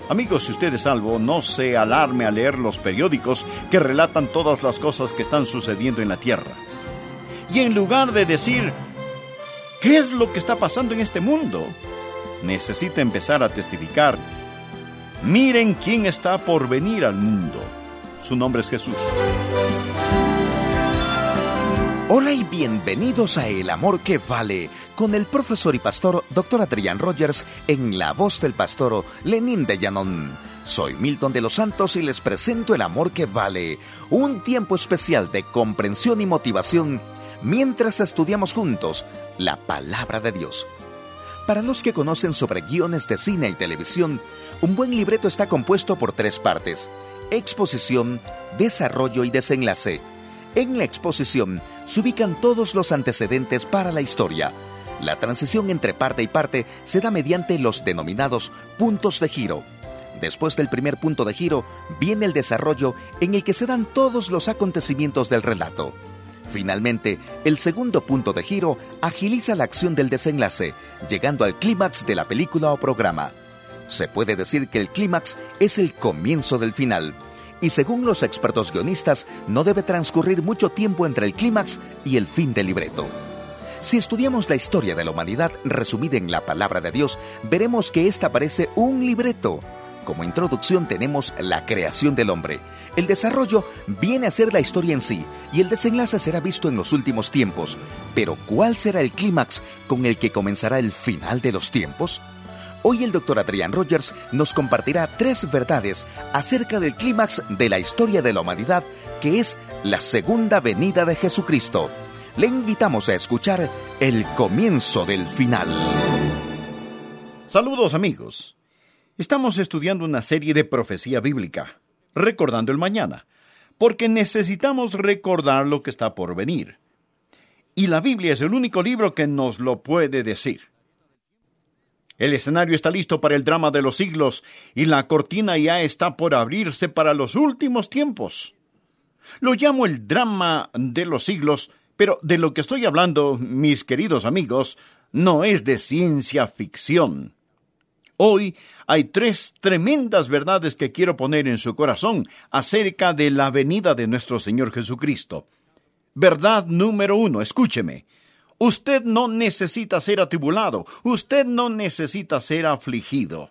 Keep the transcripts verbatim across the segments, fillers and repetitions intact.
Amigos, si usted es salvo, no se alarme al leer los periódicos que relatan todas las cosas que están sucediendo en la tierra. Y en lugar de decir, ¿qué es lo que está pasando en este mundo?, necesita empezar a testificar, miren quién está por venir al mundo. Su nombre es Jesús. Hola y bienvenidos a El Amor que Vale, con el profesor y pastor doctor Adrián Rogers, en la voz del pastor Lenín de Llanón. Soy Milton de los Santos y les presento El Amor que Vale, un tiempo especial de comprensión y motivación mientras estudiamos juntos la Palabra de Dios. Para los que conocen sobre guiones de cine y televisión, un buen libreto está compuesto por tres partes: exposición, desarrollo y desenlace. En la exposición se ubican todos los antecedentes para la historia. La transición entre parte y parte se da mediante los denominados puntos de giro. Después del primer punto de giro, viene el desarrollo, en el que se dan todos los acontecimientos del relato. Finalmente, el segundo punto de giro agiliza la acción del desenlace, llegando al clímax de la película o programa. Se puede decir que el clímax es el comienzo del final. Y según los expertos guionistas, no debe transcurrir mucho tiempo entre el clímax y el fin del libreto. Si estudiamos la historia de la humanidad resumida en la Palabra de Dios, veremos que esta parece un libreto. Como introducción tenemos la creación del hombre. El desarrollo viene a ser la historia en sí, y el desenlace será visto en los últimos tiempos. Pero ¿cuál será el clímax con el que comenzará el final de los tiempos? Hoy el doctor Adrián Rogers nos compartirá tres verdades acerca del clímax de la historia de la humanidad, que es la segunda venida de Jesucristo. Le invitamos a escuchar el comienzo del final. Saludos, amigos. Estamos estudiando una serie de profecía bíblica, recordando el mañana, porque necesitamos recordar lo que está por venir. Y la Biblia es el único libro que nos lo puede decir. El escenario está listo para el drama de los siglos y la cortina ya está por abrirse para los últimos tiempos. Lo llamo el drama de los siglos, pero de lo que estoy hablando, mis queridos amigos, no es de ciencia ficción. Hoy hay tres tremendas verdades que quiero poner en su corazón acerca de la venida de nuestro Señor Jesucristo. Verdad número uno, escúcheme. Usted no necesita ser atribulado. Usted no necesita ser afligido.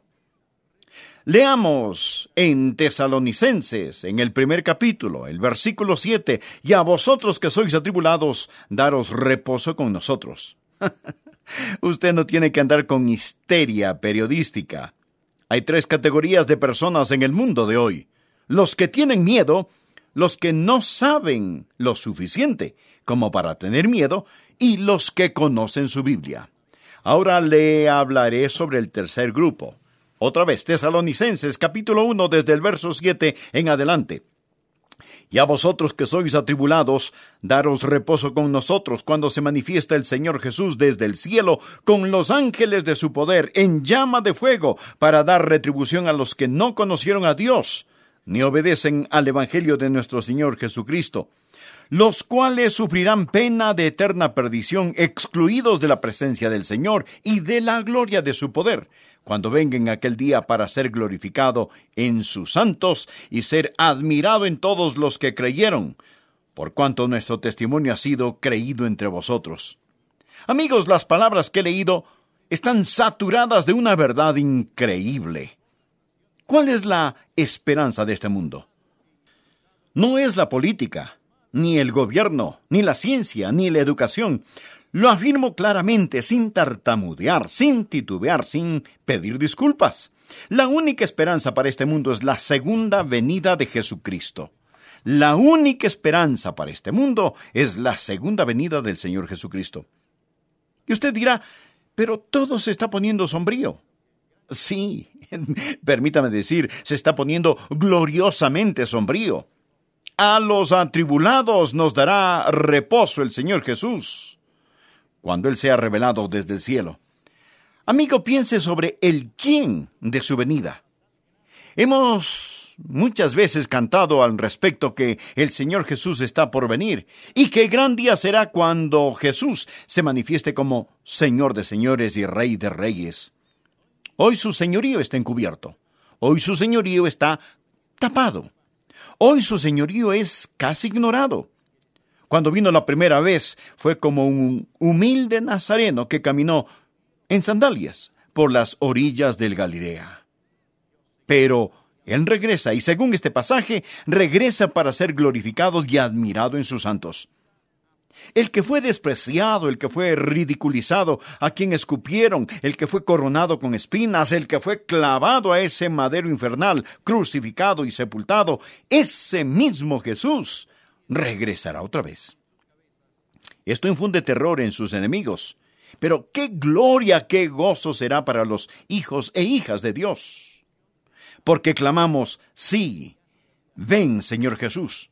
Leamos en Tesalonicenses, en el primer capítulo, el versículo siete. Y a vosotros que sois atribulados, daros reposo con nosotros. Usted no tiene que andar con histeria periodística. Hay tres categorías de personas en el mundo de hoy: los que tienen miedo, los que no saben lo suficiente como para tener miedo, y los que conocen su Biblia. Ahora le hablaré sobre el tercer grupo. Otra vez, Tesalonicenses, capítulo uno, desde el verso siete en adelante. Y a vosotros que sois atribulados, daros reposo con nosotros cuando se manifiesta el Señor Jesús desde el cielo, con los ángeles de su poder, en llama de fuego, para dar retribución a los que no conocieron a Dios, ni obedecen al Evangelio de nuestro Señor Jesucristo, los cuales sufrirán pena de eterna perdición, excluidos de la presencia del Señor y de la gloria de su poder, cuando venga en aquel día para ser glorificado en sus santos y ser admirado en todos los que creyeron, por cuanto nuestro testimonio ha sido creído entre vosotros. Amigos, las palabras que he leído están saturadas de una verdad increíble. ¿Cuál es la esperanza de este mundo? No es la política, ni el gobierno, ni la ciencia, ni la educación. Lo afirmo claramente, sin tartamudear, sin titubear, sin pedir disculpas. La única esperanza para este mundo es la segunda venida de Jesucristo. La única esperanza para este mundo es la segunda venida del Señor Jesucristo. Y usted dirá, pero todo se está poniendo sombrío. Sí, permítame decir, se está poniendo gloriosamente sombrío. A los atribulados nos dará reposo el Señor Jesús, cuando Él sea revelado desde el cielo. Amigo, piense sobre el quién de su venida. Hemos muchas veces cantado al respecto que el Señor Jesús está por venir, y qué gran día será cuando Jesús se manifieste como Señor de señores y Rey de reyes. Hoy su señorío está encubierto. Hoy su señorío está tapado. Hoy su señorío es casi ignorado. Cuando vino la primera vez, fue como un humilde nazareno que caminó en sandalias por las orillas del Galilea. Pero Él regresa, y según este pasaje, regresa para ser glorificado y admirado en sus santos. El que fue despreciado, el que fue ridiculizado, a quien escupieron, el que fue coronado con espinas, el que fue clavado a ese madero infernal, crucificado y sepultado, ese mismo Jesús regresará otra vez. Esto infunde terror en sus enemigos, pero qué gloria, qué gozo será para los hijos e hijas de Dios. Porque clamamos, sí, ven, Señor Jesús.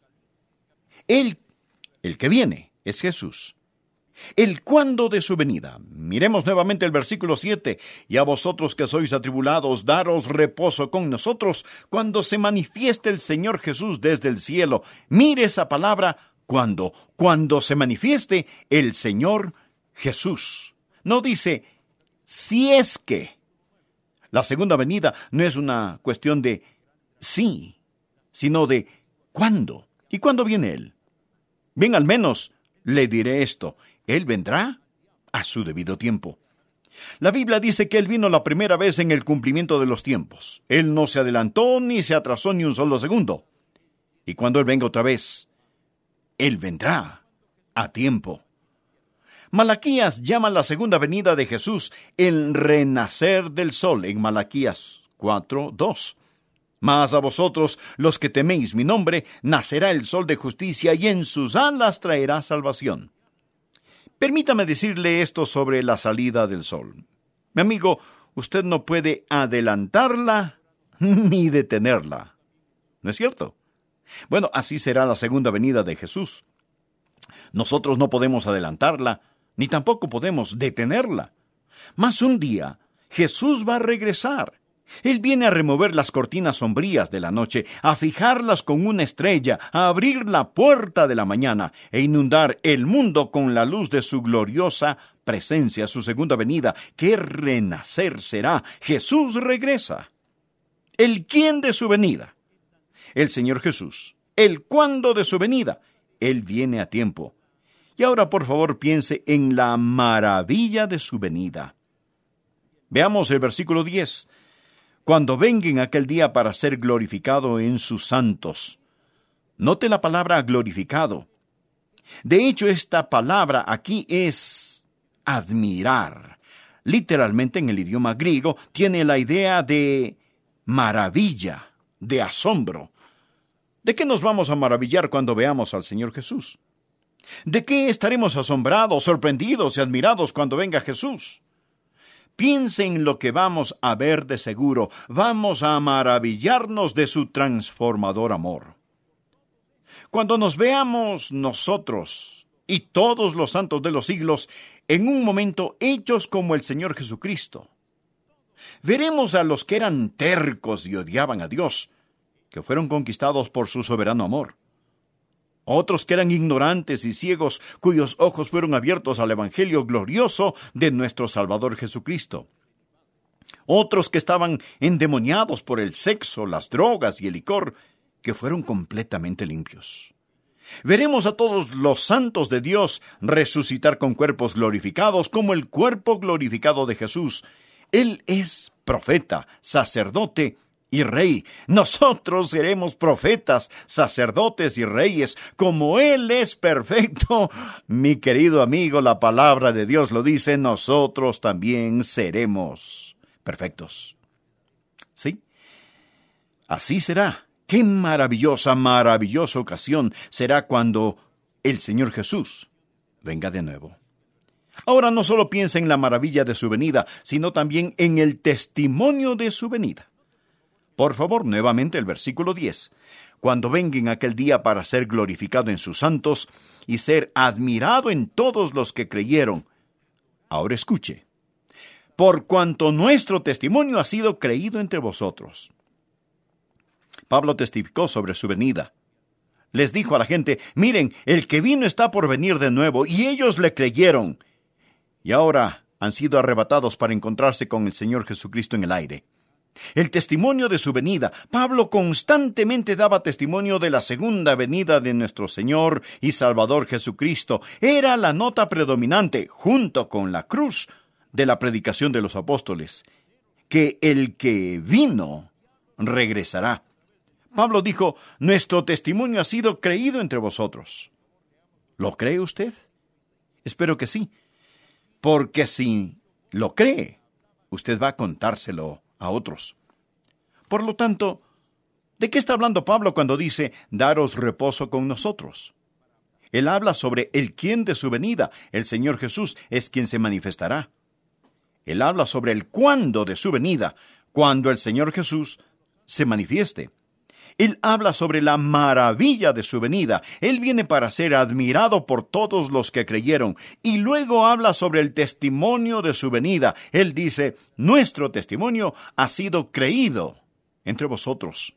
Él, el que viene, es Jesús. El cuándo de su venida. Miremos nuevamente el versículo siete. Y a vosotros que sois atribulados, daros reposo con nosotros cuando se manifieste el Señor Jesús desde el cielo. Mire esa palabra, cuando, cuando se manifieste el Señor Jesús. No dice, si es que. La segunda venida no es una cuestión de sí, sino de cuándo. ¿Y cuándo viene Él? Bien, al menos le diré esto, Él vendrá a su debido tiempo. La Biblia dice que Él vino la primera vez en el cumplimiento de los tiempos. Él no se adelantó ni se atrasó ni un solo segundo. Y cuando Él venga otra vez, Él vendrá a tiempo. Malaquías llama la segunda venida de Jesús el renacer del sol en Malaquías cuatro dos. Mas a vosotros, los que teméis mi nombre, nacerá el sol de justicia y en sus alas traerá salvación. Permítame decirle esto sobre la salida del sol. Mi amigo, usted no puede adelantarla ni detenerla. ¿No es cierto? Bueno, así será la segunda venida de Jesús. Nosotros no podemos adelantarla, ni tampoco podemos detenerla. Mas un día, Jesús va a regresar. Él viene a remover las cortinas sombrías de la noche, a fijarlas con una estrella, a abrir la puerta de la mañana e inundar el mundo con la luz de su gloriosa presencia, su segunda venida. ¡Qué renacer será! Jesús regresa. ¿El quién de su venida? El Señor Jesús. ¿El cuándo de su venida? Él viene a tiempo. Y ahora, por favor, piense en la maravilla de su venida. Veamos el versículo diez. Cuando venga en aquel día para ser glorificado en sus santos. Note la palabra glorificado. De hecho, esta palabra aquí es admirar. Literalmente en el idioma griego tiene la idea de maravilla, de asombro. ¿De qué nos vamos a maravillar cuando veamos al Señor Jesús? ¿De qué estaremos asombrados, sorprendidos y admirados cuando venga Jesús? Piense en lo que vamos a ver de seguro. Vamos a maravillarnos de su transformador amor. Cuando nos veamos nosotros y todos los santos de los siglos en un momento hechos como el Señor Jesucristo, veremos a los que eran tercos y odiaban a Dios, que fueron conquistados por su soberano amor. Otros que eran ignorantes y ciegos, cuyos ojos fueron abiertos al Evangelio glorioso de nuestro Salvador Jesucristo. Otros que estaban endemoniados por el sexo, las drogas y el licor, que fueron completamente limpios. Veremos a todos los santos de Dios resucitar con cuerpos glorificados como el cuerpo glorificado de Jesús. Él es profeta, sacerdote y rey. Nosotros seremos profetas, sacerdotes y reyes, como Él es perfecto. Mi querido amigo, la palabra de Dios lo dice, nosotros también seremos perfectos. ¿Sí? Así será. Qué maravillosa, maravillosa ocasión será cuando el Señor Jesús venga de nuevo. Ahora no solo piensa en la maravilla de su venida, sino también en el testimonio de su venida. Por favor, nuevamente el versículo diez. Cuando venga en aquel día para ser glorificado en sus santos y ser admirado en todos los que creyeron. Ahora escuche. Por cuanto nuestro testimonio ha sido creído entre vosotros. Pablo testificó sobre su venida. Les dijo a la gente, miren, el que vino está por venir de nuevo, y ellos le creyeron. Y ahora han sido arrebatados para encontrarse con el Señor Jesucristo en el aire. El testimonio de su venida. Pablo constantemente daba testimonio de la segunda venida de nuestro Señor y Salvador Jesucristo. Era la nota predominante, junto con la cruz, de la predicación de los apóstoles, que el que vino regresará. Pablo dijo, nuestro testimonio ha sido creído entre vosotros. ¿Lo cree usted? Espero que sí, porque si lo cree, usted va a contárselo a otros. Por lo tanto, ¿de qué está hablando Pablo cuando dice, daros reposo con nosotros? Él habla sobre el quién de su venida. El Señor Jesús es quien se manifestará. Él habla sobre el cuándo de su venida, cuando el Señor Jesús se manifieste. Él habla sobre la maravilla de su venida. Él viene para ser admirado por todos los que creyeron. Y luego habla sobre el testimonio de su venida. Él dice, nuestro testimonio ha sido creído entre vosotros.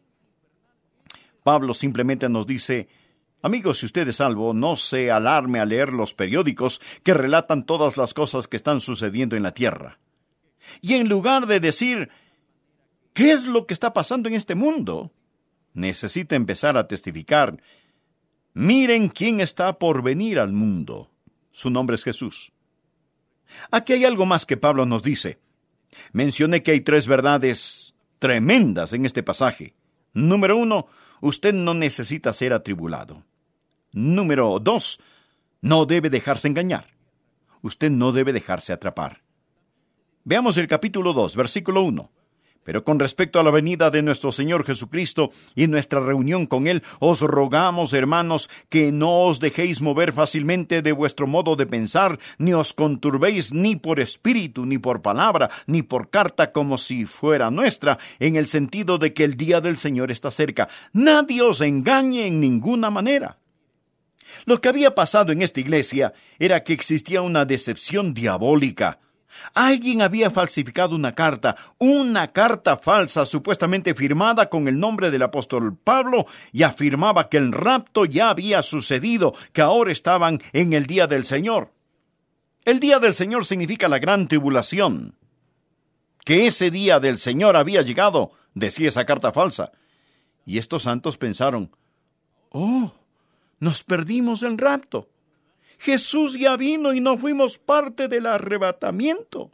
Pablo simplemente nos dice, amigos, si usted es salvo, no se alarme al leer los periódicos que relatan todas las cosas que están sucediendo en la tierra. Y en lugar de decir, ¿qué es lo que está pasando en este mundo?, necesita empezar a testificar, miren quién está por venir al mundo. Su nombre es Jesús. Aquí hay algo más que Pablo nos dice. Mencioné que hay tres verdades tremendas en este pasaje. Número uno, usted no necesita ser atribulado. Número dos, no debe dejarse engañar. Usted no debe dejarse atrapar. Veamos el capítulo dos, versículo uno. Pero con respecto a la venida de nuestro Señor Jesucristo y nuestra reunión con Él, os rogamos, hermanos, que no os dejéis mover fácilmente de vuestro modo de pensar, ni os conturbéis ni por espíritu, ni por palabra, ni por carta como si fuera nuestra, en el sentido de que el día del Señor está cerca. Nadie os engañe en ninguna manera. Lo que había pasado en esta iglesia era que existía una decepción diabólica. Alguien había falsificado una carta, una carta falsa supuestamente firmada con el nombre del apóstol Pablo, y afirmaba que el rapto ya había sucedido, que ahora estaban en el día del Señor. El día del Señor significa la gran tribulación. Que ese día del Señor había llegado, decía esa carta falsa. Y estos santos pensaron, oh, nos perdimos el rapto. Jesús ya vino y no fuimos parte del arrebatamiento.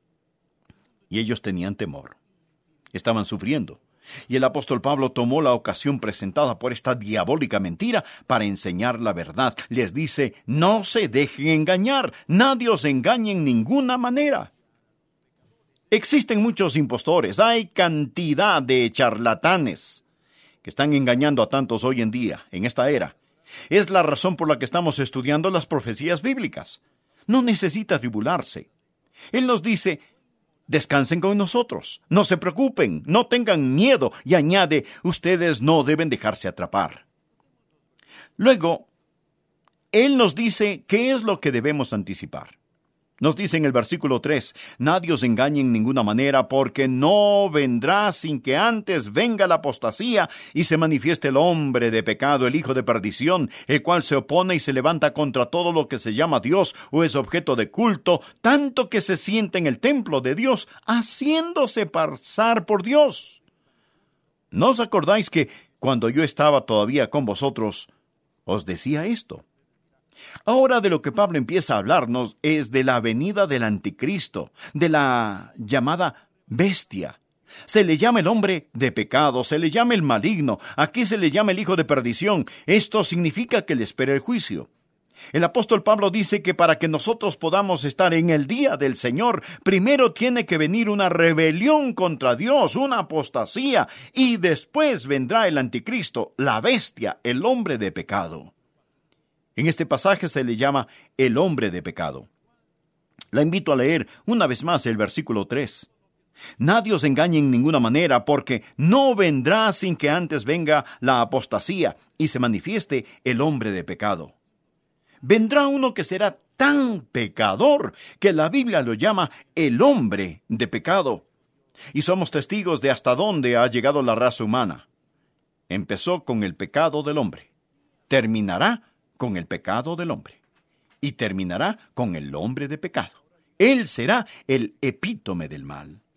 Y ellos tenían temor. Estaban sufriendo. Y el apóstol Pablo tomó la ocasión presentada por esta diabólica mentira para enseñar la verdad. Les dice, no se dejen engañar. Nadie os engañe en ninguna manera. Existen muchos impostores. Hay cantidad de charlatanes que están engañando a tantos hoy en día, en esta era. Es la razón por la que estamos estudiando las profecías bíblicas. No necesita tribularse. Él nos dice, descansen con nosotros, no se preocupen, no tengan miedo, y añade, ustedes no deben dejarse atrapar. Luego, Él nos dice qué es lo que debemos anticipar. Nos dice en el versículo tres, nadie os engañe en ninguna manera, porque no vendrá sin que antes venga la apostasía y se manifieste el hombre de pecado, el hijo de perdición, el cual se opone y se levanta contra todo lo que se llama Dios o es objeto de culto, tanto que se sienta en el templo de Dios, haciéndose pasar por Dios. ¿No os acordáis que cuando yo estaba todavía con vosotros, os decía esto? Ahora de lo que Pablo empieza a hablarnos es de la venida del anticristo, de la llamada bestia. Se le llama el hombre de pecado, se le llama el maligno, aquí se le llama el hijo de perdición. Esto significa que le espera el juicio. El apóstol Pablo dice que para que nosotros podamos estar en el día del Señor, primero tiene que venir una rebelión contra Dios, una apostasía, y después vendrá el anticristo, la bestia, el hombre de pecado. En este pasaje se le llama el hombre de pecado. La invito a leer una vez más el versículo tres. Nadie os engañe en ninguna manera, porque no vendrá sin que antes venga la apostasía y se manifieste el hombre de pecado. Vendrá uno que será tan pecador que la Biblia lo llama el hombre de pecado. Y somos testigos de hasta dónde ha llegado la raza humana. Empezó con el pecado del hombre. Terminará con el pecado del hombre. Y terminará con el hombre de pecado. Él será el epítome del mal.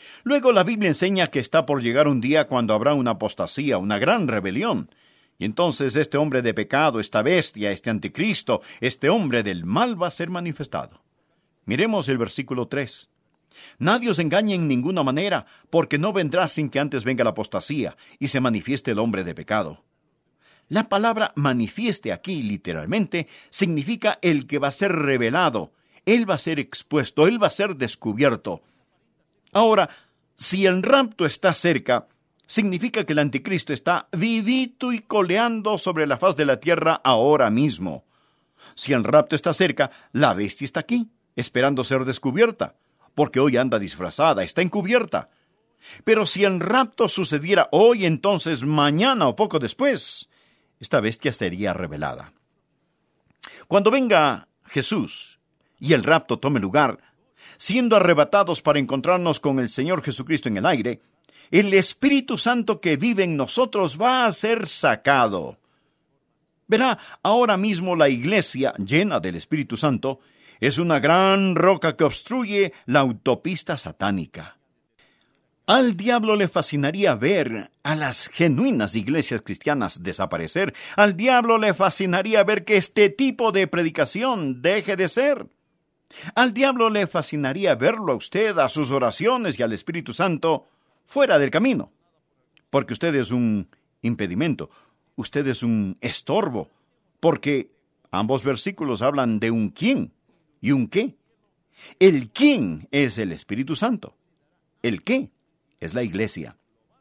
Luego la Biblia enseña que está por llegar un día cuando habrá una apostasía, una gran rebelión. Y entonces este hombre de pecado, esta bestia, este anticristo, este hombre del mal va a ser manifestado. Miremos el versículo tres. Nadie os engañe en ninguna manera, porque no vendrá sin que antes venga la apostasía y se manifieste el hombre de pecado. La palabra manifieste aquí, literalmente, significa el que va a ser revelado. Él va a ser expuesto, él va a ser descubierto. Ahora, si el rapto está cerca, significa que el anticristo está vivito y coleando sobre la faz de la tierra ahora mismo. Si el rapto está cerca, la bestia está aquí, esperando ser descubierta, porque hoy anda disfrazada, está encubierta. Pero si el rapto sucediera hoy, entonces mañana o poco después, esta bestia sería revelada. Cuando venga Jesús y el rapto tome lugar, siendo arrebatados para encontrarnos con el Señor Jesucristo en el aire, el Espíritu Santo que vive en nosotros va a ser sacado. Verá, ahora mismo la iglesia, llena del Espíritu Santo, es una gran roca que obstruye la autopista satánica. Al diablo le fascinaría ver a las genuinas iglesias cristianas desaparecer. Al diablo le fascinaría ver que este tipo de predicación deje de ser. Al diablo le fascinaría verlo a usted, a sus oraciones y al Espíritu Santo fuera del camino. Porque usted es un impedimento, usted es un estorbo, porque ambos versículos hablan de un quién y un qué. El quién es el Espíritu Santo. El qué es la iglesia.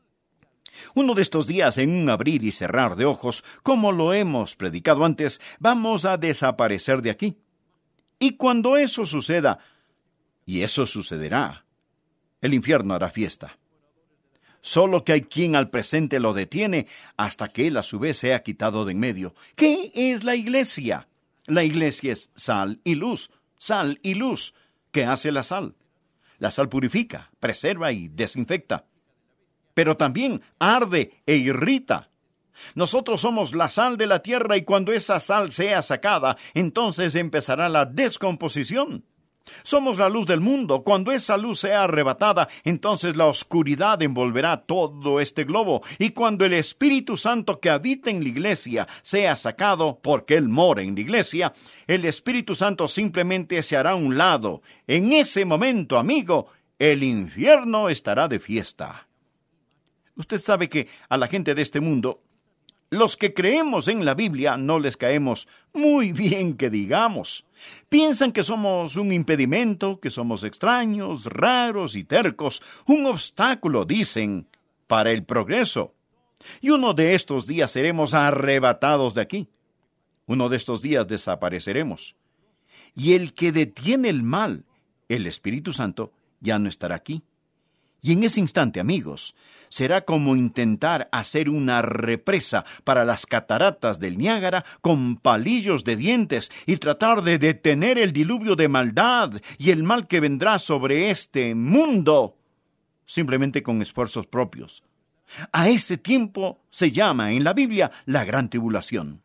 Uno de estos días, en un abrir y cerrar de ojos, como lo hemos predicado antes, vamos a desaparecer de aquí. Y cuando eso suceda, y eso sucederá, el infierno hará fiesta. Solo que hay quien al presente lo detiene hasta que él a su vez sea quitado de en medio. ¿Qué es la iglesia? La iglesia es sal y luz, sal y luz. ¿Qué hace la sal? La sal purifica, preserva y desinfecta. Pero también arde e irrita. Nosotros somos la sal de la tierra y cuando esa sal sea sacada, entonces empezará la descomposición. Somos la luz del mundo. Cuando esa luz sea arrebatada, entonces la oscuridad envolverá todo este globo. Y cuando el Espíritu Santo que habita en la iglesia sea sacado, porque Él mora en la iglesia, el Espíritu Santo simplemente se hará a un lado. En ese momento, amigo, el infierno estará de fiesta. Usted sabe que a la gente de este mundo, los que creemos en la Biblia no les caemos muy bien que digamos. Piensan que somos un impedimento, que somos extraños, raros y tercos, un obstáculo, dicen, para el progreso. Y uno de estos días seremos arrebatados de aquí. Uno de estos días desapareceremos. Y el que detiene el mal, el Espíritu Santo, ya no estará aquí. Y en ese instante, amigos, será como intentar hacer una represa para las cataratas del Niágara con palillos de dientes y tratar de detener el diluvio de maldad y el mal que vendrá sobre este mundo, simplemente con esfuerzos propios. A ese tiempo se llama en la Biblia la gran tribulación.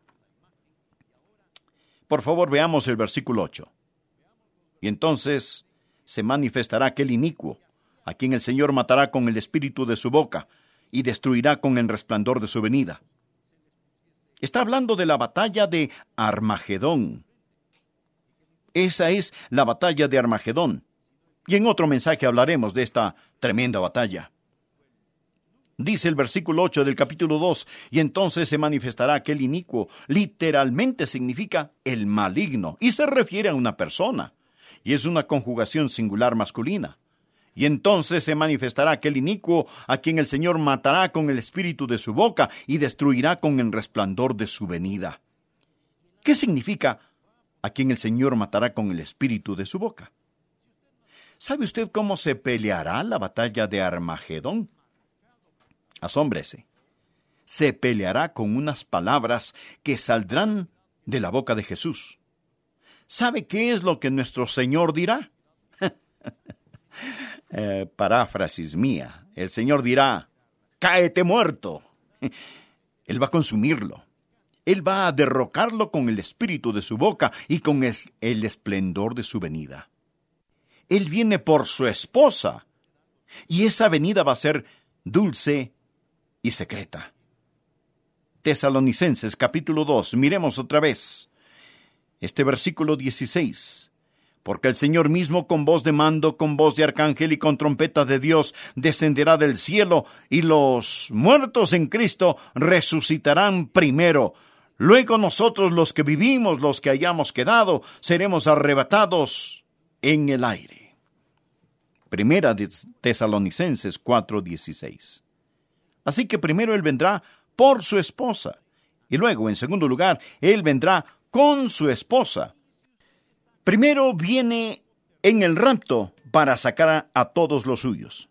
Por favor, veamos el versículo ocho. Y entonces se manifestará aquel inicuo, a quien el Señor matará con el espíritu de su boca y destruirá con el resplandor de su venida. Está hablando de la batalla de Armagedón. Esa es la batalla de Armagedón. Y en otro mensaje hablaremos de esta tremenda batalla. Dice el versículo ocho del capítulo dos, y entonces se manifestará aquel inicuo. Literalmente significa el maligno, y se refiere a una persona, y es una conjugación singular masculina. Y entonces se manifestará aquel inicuo a quien el Señor matará con el espíritu de su boca y destruirá con el resplandor de su venida. ¿Qué significa a quien el Señor matará con el espíritu de su boca? ¿Sabe usted cómo se peleará la batalla de Armagedón? Asómbrese. Se peleará con unas palabras que saldrán de la boca de Jesús. ¿Sabe qué es lo que nuestro Señor dirá? Eh, paráfrasis mía. El Señor dirá, cáete muerto. Él va a consumirlo. Él va a derrocarlo con el espíritu de su boca y con el esplendor de su venida. Él viene por su esposa Y esa venida va a ser dulce y secreta. Tesalonicenses capítulo dos, miremos otra vez. Este versículo dieciséis. Porque el Señor mismo con voz de mando, con voz de arcángel y con trompeta de Dios descenderá del cielo, y los muertos en Cristo resucitarán primero. Luego nosotros los que vivimos, los que hayamos quedado, seremos arrebatados en el aire. Primera de Tesalonicenses cuatro dieciséis. Así que primero Él vendrá por su esposa, y luego, en segundo lugar, Él vendrá con su esposa. Primero viene en el rapto para sacar a, a todos los suyos.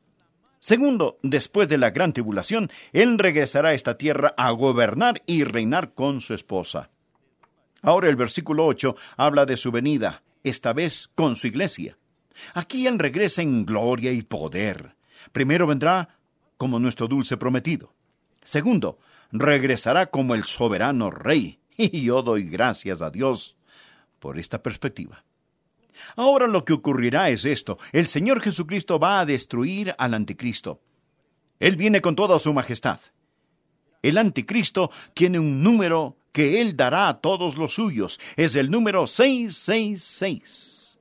Segundo, después de la gran tribulación, Él regresará a esta tierra a gobernar y reinar con su esposa. Ahora el versículo ocho habla de su venida, esta vez con su iglesia. Aquí Él regresa en gloria y poder. Primero vendrá como nuestro dulce prometido. Segundo, regresará como el soberano rey. Y yo doy gracias a Dios por esta perspectiva. Ahora lo que ocurrirá es esto. El Señor Jesucristo va a destruir al anticristo. Él viene con toda su majestad. El anticristo tiene un número que Él dará a todos los suyos. Es el número seiscientos sesenta y seis.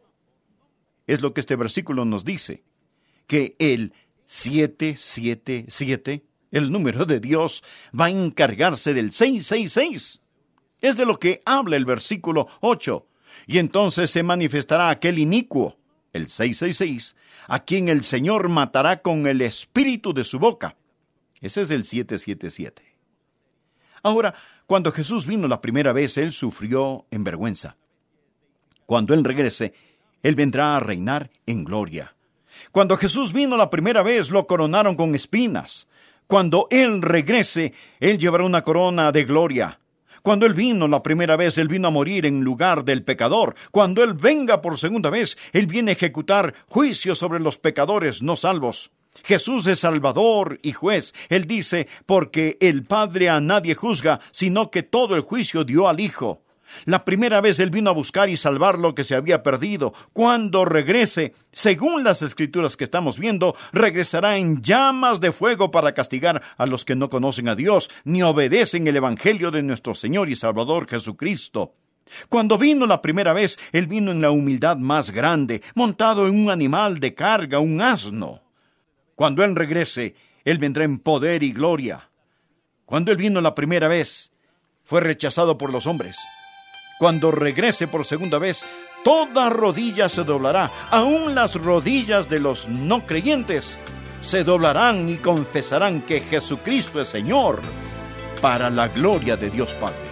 Es lo que este versículo nos dice. Que el setecientos setenta y siete, el número de Dios, va a encargarse del seiscientos sesenta y seis. Es de lo que habla el versículo ocho. Y entonces se manifestará aquel inicuo, el seiscientos sesenta y seis, a quien el Señor matará con el espíritu de su boca. Ese es el setecientos setenta y siete. Ahora, cuando Jesús vino la primera vez, Él sufrió en vergüenza. Cuando Él regrese, Él vendrá a reinar en gloria. Cuando Jesús vino la primera vez, lo coronaron con espinas. Cuando Él regrese, Él llevará una corona de gloria. Cuando Él vino la primera vez, Él vino a morir en lugar del pecador. Cuando Él venga por segunda vez, Él viene a ejecutar juicio sobre los pecadores no salvos. Jesús es Salvador y juez. Él dice, porque el Padre a nadie juzga, sino que todo el juicio dio al Hijo. La primera vez Él vino a buscar y salvar lo que se había perdido. Cuando regrese, según las escrituras que estamos viendo, regresará en llamas de fuego para castigar a los que no conocen a Dios, ni obedecen el evangelio de nuestro Señor y Salvador Jesucristo. Cuando vino la primera vez, Él vino en la humildad más grande, montado en un animal de carga, un asno. Cuando Él regrese, Él vendrá en poder y gloria. Cuando Él vino la primera vez, fue rechazado por los hombres. Cuando regrese por segunda vez, toda rodilla se doblará, aun las rodillas de los no creyentes se doblarán y confesarán que Jesucristo es Señor, para la gloria de Dios Padre.